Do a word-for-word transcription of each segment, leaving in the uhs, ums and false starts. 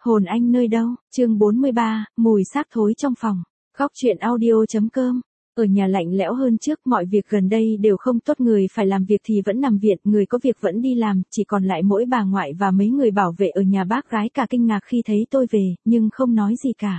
Hồn anh nơi đâu, chương bốn mươi ba, mùi xác thối trong phòng. Góc truyện audio.com. Ở nhà lạnh lẽo hơn trước, mọi việc gần đây đều không tốt, người phải làm việc thì vẫn nằm viện, người có việc vẫn đi làm, chỉ còn lại mỗi bà ngoại và mấy người bảo vệ ở nhà. Bác gái cả kinh ngạc khi thấy tôi về, nhưng không nói gì cả.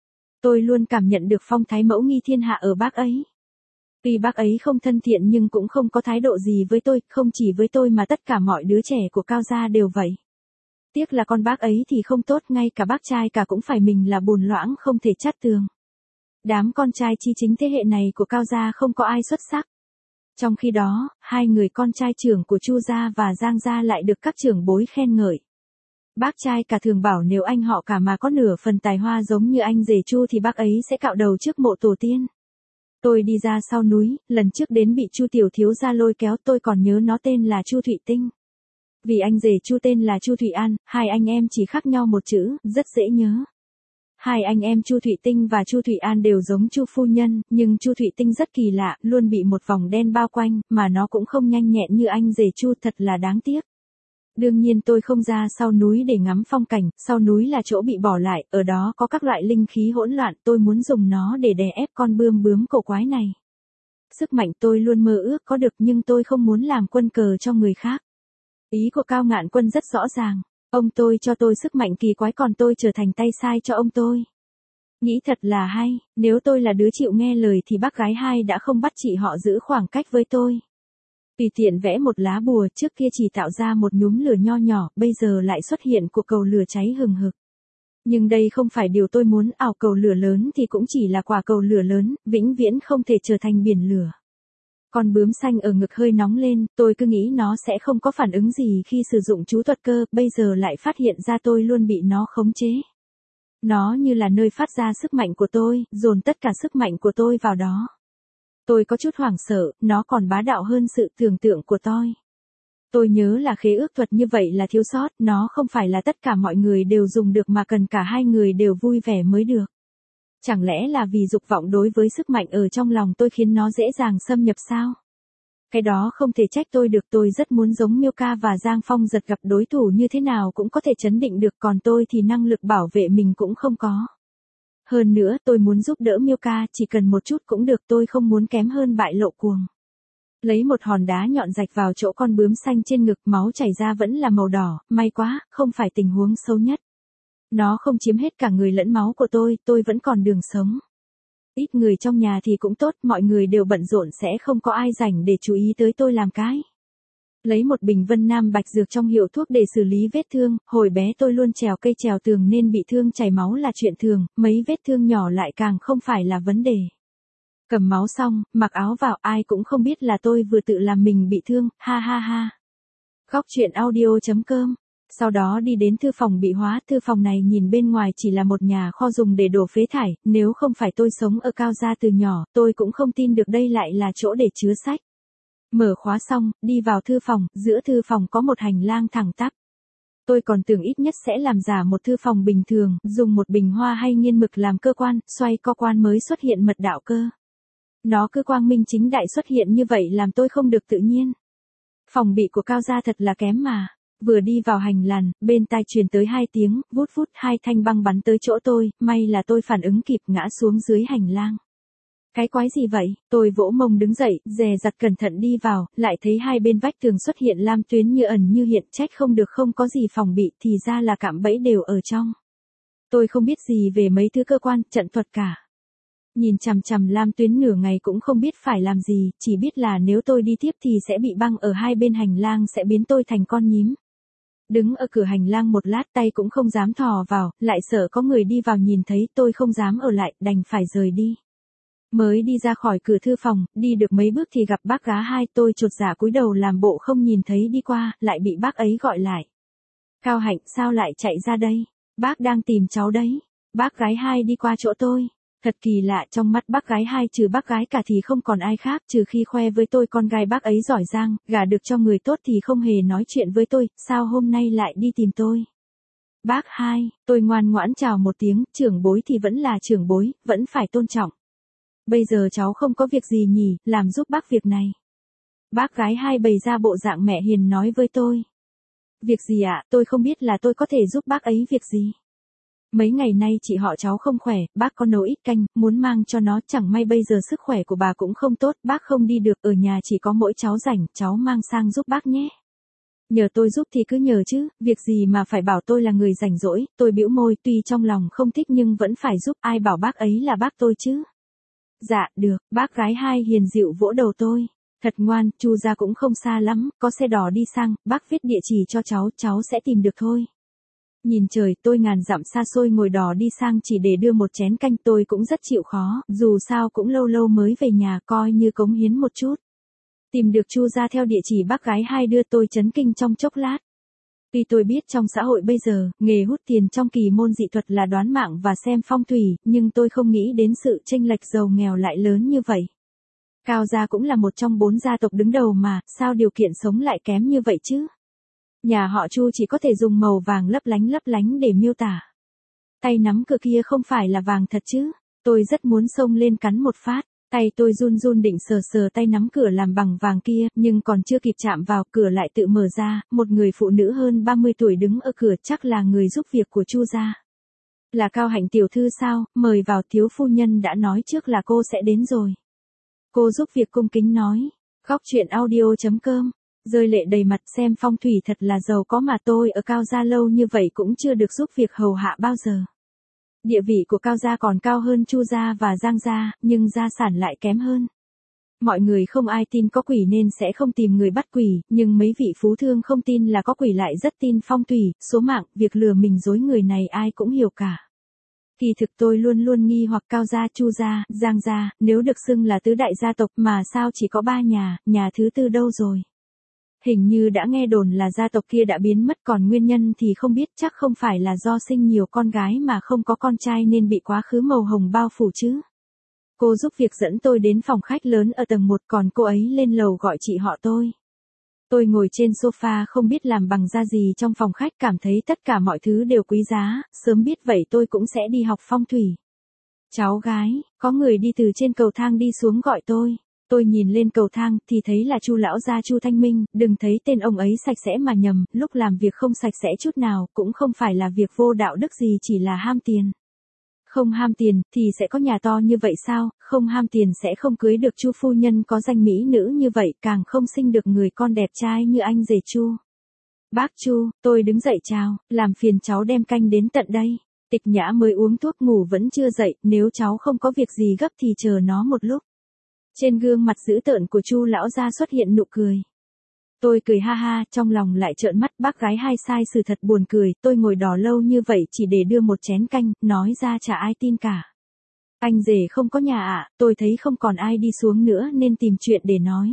Tôi luôn cảm nhận được phong thái mẫu nghi thiên hạ ở bác ấy. Tuy bác ấy không thân thiện nhưng cũng không có thái độ gì với tôi, không chỉ với tôi mà tất cả mọi đứa trẻ của Cao gia đều vậy. Tiếc là con bác ấy thì không tốt, ngay cả bác trai cả cũng phải mình là bùn loãng không thể chát tường. Đám con trai chi chính thế hệ này của Cao gia không có ai xuất sắc. Trong khi đó, hai người con trai trưởng của Chu gia và Giang gia lại được các trưởng bối khen ngợi. Bác trai cả thường bảo nếu anh họ cả mà có nửa phần tài hoa giống như anh rể Chu thì bác ấy sẽ cạo đầu trước mộ tổ tiên. Tôi đi ra sau núi, lần trước đến bị Chu tiểu thiếu gia lôi kéo, tôi còn nhớ nó tên là Chu Thụy Tinh. Vì anh rể Chu tên là Chu Thụy An, hai anh em chỉ khác nhau một chữ, rất dễ nhớ. Hai anh em Chu Thụy Tinh và Chu Thụy An đều giống Chu phu nhân, nhưng Chu Thụy Tinh rất kỳ lạ, luôn bị một vòng đen bao quanh, mà nó cũng không nhanh nhẹn như anh rể Chu, thật là đáng tiếc. Đương nhiên tôi không ra sau núi để ngắm phong cảnh, sau núi là chỗ bị bỏ lại, ở đó có các loại linh khí hỗn loạn, tôi muốn dùng nó để đè ép con bươm bướm cổ quái này. Sức mạnh tôi luôn mơ ước có được, nhưng tôi không muốn làm quân cờ cho người khác. Ý của Cao Ngạn Quân rất rõ ràng, ông tôi cho tôi sức mạnh kỳ quái còn tôi trở thành tay sai cho ông tôi. Nghĩ thật là hay, nếu tôi là đứa chịu nghe lời thì bác gái hai đã không bắt chị họ giữ khoảng cách với tôi. Tùy tiện vẽ một lá bùa, trước kia chỉ tạo ra một nhúm lửa nho nhỏ, bây giờ lại xuất hiện cuộc cầu lửa cháy hừng hực. Nhưng đây không phải điều tôi muốn, ảo cầu lửa lớn thì cũng chỉ là quả cầu lửa lớn, vĩnh viễn không thể trở thành biển lửa. Con bướm xanh ở ngực hơi nóng lên, tôi cứ nghĩ nó sẽ không có phản ứng gì khi sử dụng chú thuật cơ, bây giờ lại phát hiện ra tôi luôn bị nó khống chế. Nó như là nơi phát ra sức mạnh của tôi, dồn tất cả sức mạnh của tôi vào đó. Tôi có chút hoảng sợ, nó còn bá đạo hơn sự tưởng tượng của tôi. Tôi nhớ là khế ước thuật như vậy là thiếu sót, nó không phải là tất cả mọi người đều dùng được mà cần cả hai người đều vui vẻ mới được. Chẳng lẽ là vì dục vọng đối với sức mạnh ở trong lòng tôi khiến nó dễ dàng xâm nhập sao? Cái đó không thể trách tôi được, tôi rất muốn giống Miêu Ca và Giang Phong Giật, gặp đối thủ như thế nào cũng có thể chấn định được, còn tôi thì năng lực bảo vệ mình cũng không có. Hơn nữa tôi muốn giúp đỡ Miêu Ca, chỉ cần một chút cũng được, tôi không muốn kém hơn bại lộ cuồng. Lấy một hòn đá nhọn rạch vào chỗ con bướm xanh trên ngực, máu chảy ra vẫn là màu đỏ, may quá, không phải tình huống xấu nhất. Nó không chiếm hết cả người lẫn máu của tôi, tôi vẫn còn đường sống. Ít người trong nhà thì cũng tốt, mọi người đều bận rộn sẽ không có ai rảnh để chú ý tới tôi làm cái. Lấy một bình Vân Nam Bạch dược trong hiệu thuốc để xử lý vết thương, hồi bé tôi luôn trèo cây trèo tường nên bị thương chảy máu là chuyện thường, mấy vết thương nhỏ lại càng không phải là vấn đề. Cầm máu xong, mặc áo vào, ai cũng không biết là tôi vừa tự làm mình bị thương, ha ha ha. Góc truyện audio.com. Sau đó đi đến thư phòng bị hóa, thư phòng này nhìn bên ngoài chỉ là một nhà kho dùng để đổ phế thải, nếu không phải tôi sống ở Cao gia từ nhỏ, tôi cũng không tin được đây lại là chỗ để chứa sách. Mở khóa xong, đi vào thư phòng, giữa thư phòng có một hành lang thẳng tắp. Tôi còn tưởng ít nhất sẽ làm giả một thư phòng bình thường, dùng một bình hoa hay nghiên mực làm cơ quan, xoay co quan mới xuất hiện mật đạo cơ. Nó cứ quang minh chính đại xuất hiện như vậy làm tôi không được tự nhiên. Phòng bị của Cao gia thật là kém mà. Vừa đi vào hành lang, bên tai truyền tới hai tiếng, vút vút, hai thanh băng bắn tới chỗ tôi, may là tôi phản ứng kịp, ngã xuống dưới hành lang. Cái quái gì vậy? Tôi vỗ mông đứng dậy, dè dặt cẩn thận đi vào, lại thấy hai bên vách tường xuất hiện lam tuyến như ẩn như hiện, trách không được không có gì phòng bị, thì ra là cạm bẫy đều ở trong. Tôi không biết gì về mấy thứ cơ quan, trận thuật cả. Nhìn chằm chằm lam tuyến nửa ngày cũng không biết phải làm gì, chỉ biết là nếu tôi đi tiếp thì sẽ bị băng ở hai bên hành lang, sẽ biến tôi thành con nhím. Đứng ở cửa hành lang một lát, tay cũng không dám thò vào, lại sợ có người đi vào nhìn thấy, tôi không dám ở lại, đành phải rời đi. Mới đi ra khỏi cửa thư phòng, đi được mấy bước thì gặp bác gá hai, tôi chột dạ cúi đầu làm bộ không nhìn thấy đi qua, lại bị bác ấy gọi lại. Cao Hạnh, sao lại chạy ra đây? Bác đang tìm cháu đấy. Bác gái hai đi qua chỗ tôi. Thật kỳ lạ, trong mắt bác gái hai trừ bác gái cả thì không còn ai khác, trừ khi khoe với tôi con gái bác ấy giỏi giang, gả được cho người tốt thì không hề nói chuyện với tôi, sao hôm nay lại đi tìm tôi? Bác hai, tôi ngoan ngoãn chào một tiếng, trưởng bối thì vẫn là trưởng bối, vẫn phải tôn trọng. Bây giờ cháu không có việc gì nhỉ, làm giúp bác việc này. Bác gái hai bày ra bộ dạng mẹ hiền nói với tôi. Việc gì ạ, tôi không biết là tôi có thể giúp bác ấy việc gì. Mấy ngày nay chị họ cháu không khỏe, bác có nấu ít canh, muốn mang cho nó, chẳng may bây giờ sức khỏe của bà cũng không tốt, bác không đi được, ở nhà chỉ có mỗi cháu rảnh, cháu mang sang giúp bác nhé. Nhờ tôi giúp thì cứ nhờ chứ, việc gì mà phải bảo tôi là người rảnh rỗi, tôi bĩu môi, tuy trong lòng không thích nhưng vẫn phải giúp, ai bảo bác ấy là bác tôi chứ. Dạ, được, bác gái hai hiền dịu vỗ đầu tôi. Thật ngoan, Chu gia cũng không xa lắm, có xe đỏ đi sang, bác viết địa chỉ cho cháu, cháu sẽ tìm được thôi. Nhìn trời, tôi ngàn dặm xa xôi ngồi đò đi sang chỉ để đưa một chén canh, tôi cũng rất chịu khó, dù sao cũng lâu lâu mới về nhà, coi như cống hiến một chút. Tìm được Chu gia theo địa chỉ bác gái hai đưa, tôi chấn kinh trong chốc lát. Tuy tôi biết trong xã hội bây giờ, nghề hút tiền trong kỳ môn dị thuật là đoán mạng và xem phong thủy, nhưng tôi không nghĩ đến sự chênh lệch giàu nghèo lại lớn như vậy. Cao gia cũng là một trong bốn gia tộc đứng đầu mà, sao điều kiện sống lại kém như vậy chứ? Nhà họ Chu chỉ có thể dùng màu vàng lấp lánh lấp lánh để miêu tả. Tay nắm cửa kia không phải là vàng thật chứ? Tôi rất muốn xông lên cắn một phát. Tay tôi run run định sờ sờ tay nắm cửa làm bằng vàng kia, nhưng còn chưa kịp chạm vào, cửa lại tự mở ra, một người phụ nữ hơn ba mươi tuổi đứng ở cửa, chắc là người giúp việc của Chu gia. Là Cao Hạnh tiểu thư sao, mời vào, thiếu phu nhân đã nói trước là cô sẽ đến rồi. Cô giúp việc cung kính nói. Góc truyện audio chấm com. Rơi lệ đầy mặt, xem phong thủy thật là giàu có mà tôi ở Cao gia lâu như vậy cũng chưa được giúp việc hầu hạ bao giờ. Địa vị của Cao gia còn cao hơn Chu gia và Giang gia, nhưng gia sản lại kém hơn. Mọi người không ai tin có quỷ nên sẽ không tìm người bắt quỷ, nhưng mấy vị phú thương không tin là có quỷ lại rất tin phong thủy, số mạng, việc lừa mình dối người này ai cũng hiểu cả. Kỳ thực tôi luôn luôn nghi hoặc Cao gia, Chu gia, Giang gia, nếu được xưng là tứ đại gia tộc mà sao chỉ có ba nhà, nhà thứ tư đâu rồi? Hình như đã nghe đồn là gia tộc kia đã biến mất, còn nguyên nhân thì không biết, chắc không phải là do sinh nhiều con gái mà không có con trai nên bị quá khứ màu hồng bao phủ chứ. Cô giúp việc dẫn tôi đến phòng khách lớn ở tầng một, còn cô ấy lên lầu gọi chị họ tôi. Tôi ngồi trên sofa không biết làm bằng da gì trong phòng khách, cảm thấy tất cả mọi thứ đều quý giá, sớm biết vậy tôi cũng sẽ đi học phong thủy. Cháu gái, có người đi từ trên cầu thang đi xuống gọi tôi. Tôi nhìn lên cầu thang thì thấy là Chu lão gia Chu Thanh Minh, đừng thấy tên ông ấy sạch sẽ mà nhầm, lúc làm việc không sạch sẽ chút nào, cũng không phải là việc vô đạo đức gì, chỉ là ham tiền. Không ham tiền thì sẽ có nhà to như vậy sao, không ham tiền sẽ không cưới được Chu phu nhân có danh mỹ nữ như vậy, càng không sinh được người con đẹp trai như anh rể Chu. Bác Chu, tôi đứng dậy chào, làm phiền cháu đem canh đến tận đây. Tịch Nhã mới uống thuốc ngủ vẫn chưa dậy, nếu cháu không có việc gì gấp thì chờ nó một lúc. Trên gương mặt dữ tợn của Chu lão gia xuất hiện nụ cười. Tôi cười ha ha, trong lòng lại trợn mắt, bác gái hai sai sự thật buồn cười, tôi ngồi đò lâu như vậy chỉ để đưa một chén canh, nói ra chả ai tin cả. Anh rể không có nhà ạ, à, tôi thấy không còn ai đi xuống nữa nên tìm chuyện để nói.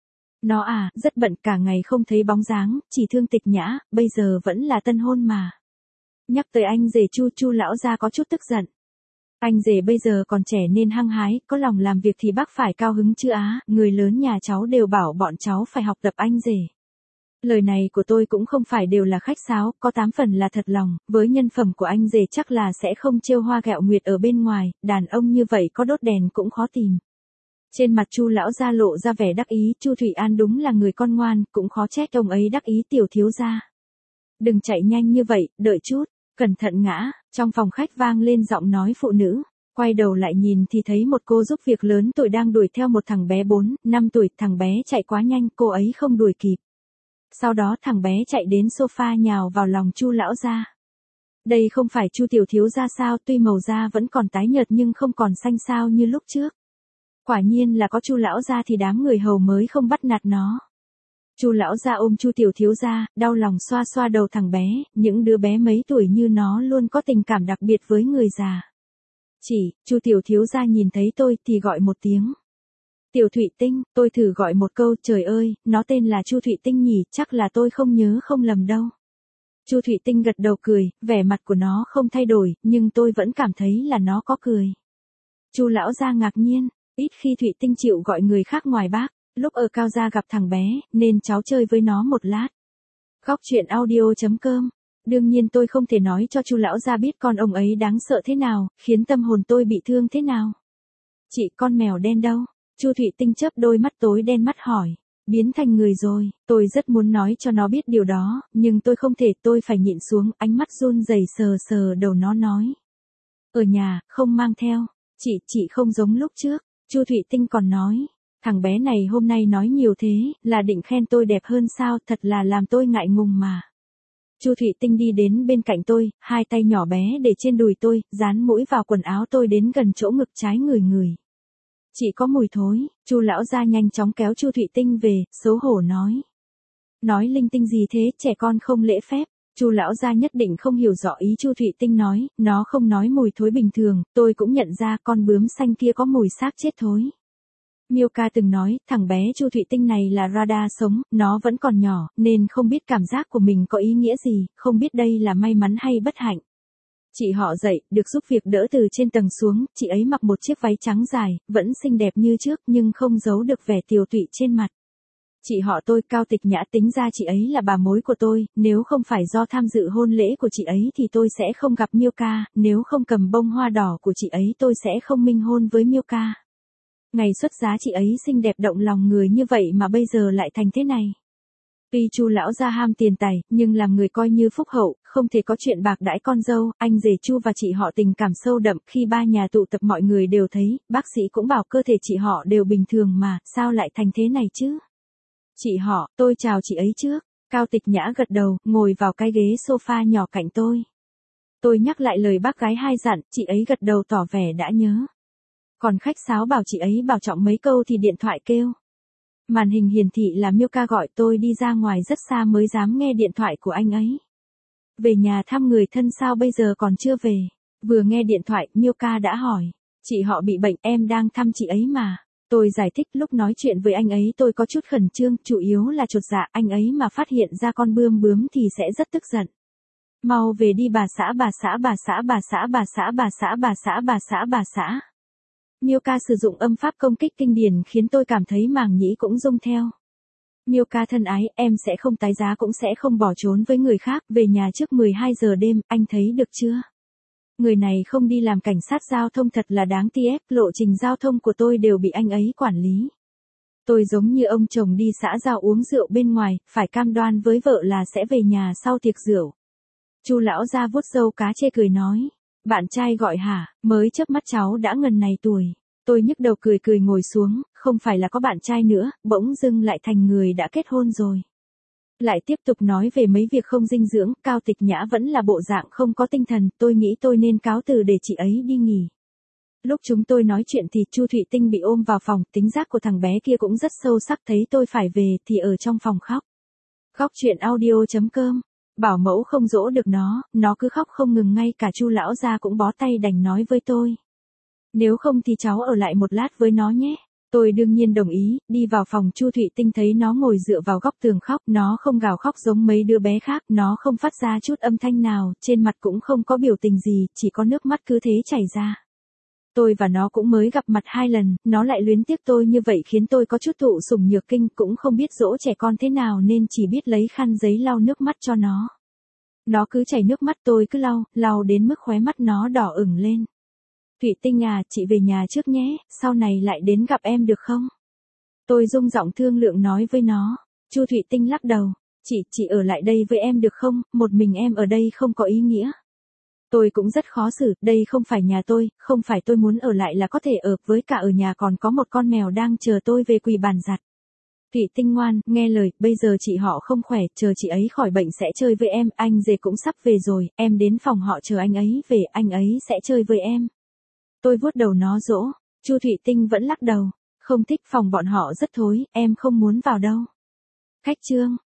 Nó à, rất bận cả ngày không thấy bóng dáng, chỉ thương Tịch Nhã, bây giờ vẫn là tân hôn mà. Nhắc tới anh rể Chu, Chu lão gia có chút tức giận. Anh rể bây giờ còn trẻ nên hăng hái, có lòng làm việc thì bác phải cao hứng chứ á, người lớn nhà cháu đều bảo bọn cháu phải học tập anh rể. Lời này của tôi cũng không phải đều là khách sáo, có tám phần là thật lòng, với nhân phẩm của anh rể chắc là sẽ không trêu hoa gẹo nguyệt ở bên ngoài, đàn ông như vậy có đốt đèn cũng khó tìm. Trên mặt Chu lão gia lộ ra vẻ đắc ý, Chu Thủy An đúng là người con ngoan, cũng khó trách ông ấy đắc ý tiểu thiếu gia. Đừng chạy nhanh như vậy, đợi chút. Cẩn thận ngã, trong phòng khách vang lên giọng nói phụ nữ, quay đầu lại nhìn thì thấy một cô giúp việc lớn tuổi đang đuổi theo một thằng bé bốn, năm tuổi, thằng bé chạy quá nhanh, cô ấy không đuổi kịp. Sau đó thằng bé chạy đến sofa nhào vào lòng Chu lão gia. Đây không phải Chu tiểu thiếu gia sao, tuy màu da vẫn còn tái nhợt nhưng không còn xanh xao như lúc trước. Quả nhiên là có Chu lão gia thì đám người hầu mới không bắt nạt nó. Chu lão gia ôm Chu tiểu thiếu gia, đau lòng xoa xoa đầu thằng bé, những đứa bé mấy tuổi như nó luôn có tình cảm đặc biệt với người già. Chỉ, Chu tiểu thiếu gia nhìn thấy tôi thì gọi một tiếng. Tiểu Thụy Tinh, tôi thử gọi một câu, trời ơi, nó tên là Chu Thụy Tinh nhỉ, chắc là tôi không nhớ không lầm đâu. Chu Thụy Tinh gật đầu cười, vẻ mặt của nó không thay đổi, nhưng tôi vẫn cảm thấy là nó có cười. Chu lão gia ngạc nhiên, ít khi Thụy Tinh chịu gọi người khác ngoài bác. Lúc ở Cao gia gặp thằng bé, nên cháu chơi với nó một lát. Góc truyện audio chấm com. Đương nhiên tôi không thể nói cho Chu lão gia biết con ông ấy đáng sợ thế nào, khiến tâm hồn tôi bị thương thế nào. Chị, con mèo đen đâu? Chu Thụy Tinh chớp đôi mắt tối đen mắt hỏi. biến thành người rồi, tôi rất muốn nói cho nó biết điều đó, nhưng tôi không thể, tôi phải nhịn xuống, ánh mắt run rẩy sờ sờ đầu nó nói. Ở nhà, không mang theo, chị, chị không giống lúc trước, Chu Thụy Tinh còn nói, thằng bé này hôm nay nói nhiều thế, là định khen tôi đẹp hơn sao, thật là làm tôi ngại ngùng mà. Chu Thụy Tinh đi đến bên cạnh tôi, hai tay nhỏ bé để trên đùi tôi, dán mũi vào quần áo tôi đến gần chỗ ngực trái người người. Chị có mùi thối, Chu lão gia nhanh chóng kéo Chu Thụy Tinh về, xấu hổ nói. Nói linh tinh gì thế, trẻ con không lễ phép. Chu lão gia nhất định không hiểu rõ ý Chu Thụy Tinh nói, nó không nói mùi thối bình thường, tôi cũng nhận ra con bướm xanh kia có mùi xác chết thối. Milka từng nói, thằng bé Chu Thụy Tinh này là radar sống, nó vẫn còn nhỏ, nên không biết cảm giác của mình có ý nghĩa gì, không biết đây là may mắn hay bất hạnh. Chị họ dậy, được giúp việc đỡ từ trên tầng xuống, chị ấy mặc một chiếc váy trắng dài, vẫn xinh đẹp như trước nhưng không giấu được vẻ tiều tụy trên mặt. Chị họ tôi Cao Tịch Nhã tính ra chị ấy là bà mối của tôi, nếu không phải do tham dự hôn lễ của chị ấy thì tôi sẽ không gặp Milka, nếu không cầm bông hoa đỏ của chị ấy tôi sẽ không minh hôn với Milka. Ngày xuất giá chị ấy xinh đẹp động lòng người như vậy mà bây giờ lại thành thế này. Tuy Chu lão gia ham tiền tài, nhưng làm người coi như phúc hậu, không thể có chuyện bạc đãi con dâu, anh rể Chu và chị họ tình cảm sâu đậm, khi ba nhà tụ tập mọi người đều thấy, bác sĩ cũng bảo cơ thể chị họ đều bình thường mà, sao lại thành thế này chứ? Chị họ, tôi chào chị ấy trước. Cao Tịch Nhã gật đầu, ngồi vào cái ghế sofa nhỏ cạnh tôi. Tôi nhắc lại lời bác gái hai dặn, chị ấy gật đầu tỏ vẻ đã nhớ. Còn khách sáo bảo chị ấy bảo trọng mấy câu thì điện thoại kêu. Màn hình hiển thị là Milka gọi tôi đi ra ngoài rất xa mới dám nghe điện thoại của anh ấy. Về nhà thăm người thân sao bây giờ còn chưa về? Vừa nghe điện thoại, Milka đã hỏi. Chị họ bị bệnh, em đang thăm chị ấy mà. Tôi giải thích lúc nói chuyện với anh ấy tôi có chút khẩn trương, chủ yếu là chột dạ, anh ấy mà phát hiện ra con bươm bướm thì sẽ rất tức giận. Mau về đi bà xã bà xã bà xã bà xã bà xã bà xã bà xã bà xã bà xã. Milka sử dụng âm pháp công kích kinh điển khiến tôi cảm thấy màng nhĩ cũng rung theo. Milka thân ái, em sẽ không tái giá cũng sẽ không bỏ trốn với người khác, về nhà trước mười hai giờ đêm, anh thấy được chưa? Người này không đi làm cảnh sát giao thông thật là đáng tiếc, lộ trình giao thông của tôi đều bị anh ấy quản lý. Tôi giống như ông chồng đi xã giao uống rượu bên ngoài, phải cam đoan với vợ là sẽ về nhà sau tiệc rượu. Chu lão gia vuốt râu cá chê cười nói. Bạn trai gọi hả, mới chớp mắt cháu đã ngần này tuổi. Tôi nhức đầu cười cười ngồi xuống, không phải là có bạn trai nữa, bỗng dưng lại thành người đã kết hôn rồi. Lại tiếp tục nói về mấy việc không dinh dưỡng, Cao Tịch Nhã vẫn là bộ dạng không có tinh thần, tôi nghĩ tôi nên cáo từ để chị ấy đi nghỉ. Lúc chúng tôi nói chuyện thì Chu Thụy Tinh bị ôm vào phòng, tính giác của thằng bé kia cũng rất sâu sắc, thấy tôi phải về thì ở trong phòng khóc. Khóc chuyện audio chấm com. Bảo mẫu không dỗ được nó, nó cứ khóc không ngừng, ngay cả Chu lão gia cũng bó tay đành nói với tôi. Nếu không thì cháu ở lại một lát với nó nhé. Tôi đương nhiên đồng ý, đi vào phòng Chu Thụy Tinh thấy nó ngồi dựa vào góc tường khóc, nó không gào khóc giống mấy đứa bé khác, nó không phát ra chút âm thanh nào, trên mặt cũng không có biểu tình gì, chỉ có nước mắt cứ thế chảy ra. Tôi và nó cũng mới gặp mặt hai lần, nó lại luyến tiếc tôi như vậy khiến tôi có chút thụ sủng nhược kinh, cũng không biết dỗ trẻ con thế nào nên chỉ biết lấy khăn giấy lau nước mắt cho nó. Nó cứ chảy nước mắt tôi cứ lau, lau đến mức khóe mắt nó đỏ ửng lên. Thụy Tinh à, chị về nhà trước nhé, sau này lại đến gặp em được không? Tôi rung giọng thương lượng nói với nó. Chu Thụy Tinh lắc đầu. Chị, chị ở lại đây với em được không, một mình em ở đây không có ý nghĩa. Tôi cũng rất khó xử, đây không phải nhà tôi, không phải tôi muốn ở lại là có thể ở, với cả ở nhà còn có một con mèo đang chờ tôi về quỳ bàn giặt. Thụy Tinh ngoan, nghe lời, bây giờ chị họ không khỏe, chờ chị ấy khỏi bệnh sẽ chơi với em, anh rể cũng sắp về rồi, em đến phòng họ chờ anh ấy về, anh ấy sẽ chơi với em. Tôi vuốt đầu nó dỗ, Chu Thụy Tinh vẫn lắc đầu, không thích, phòng bọn họ rất thối, em không muốn vào đâu. Khách trương,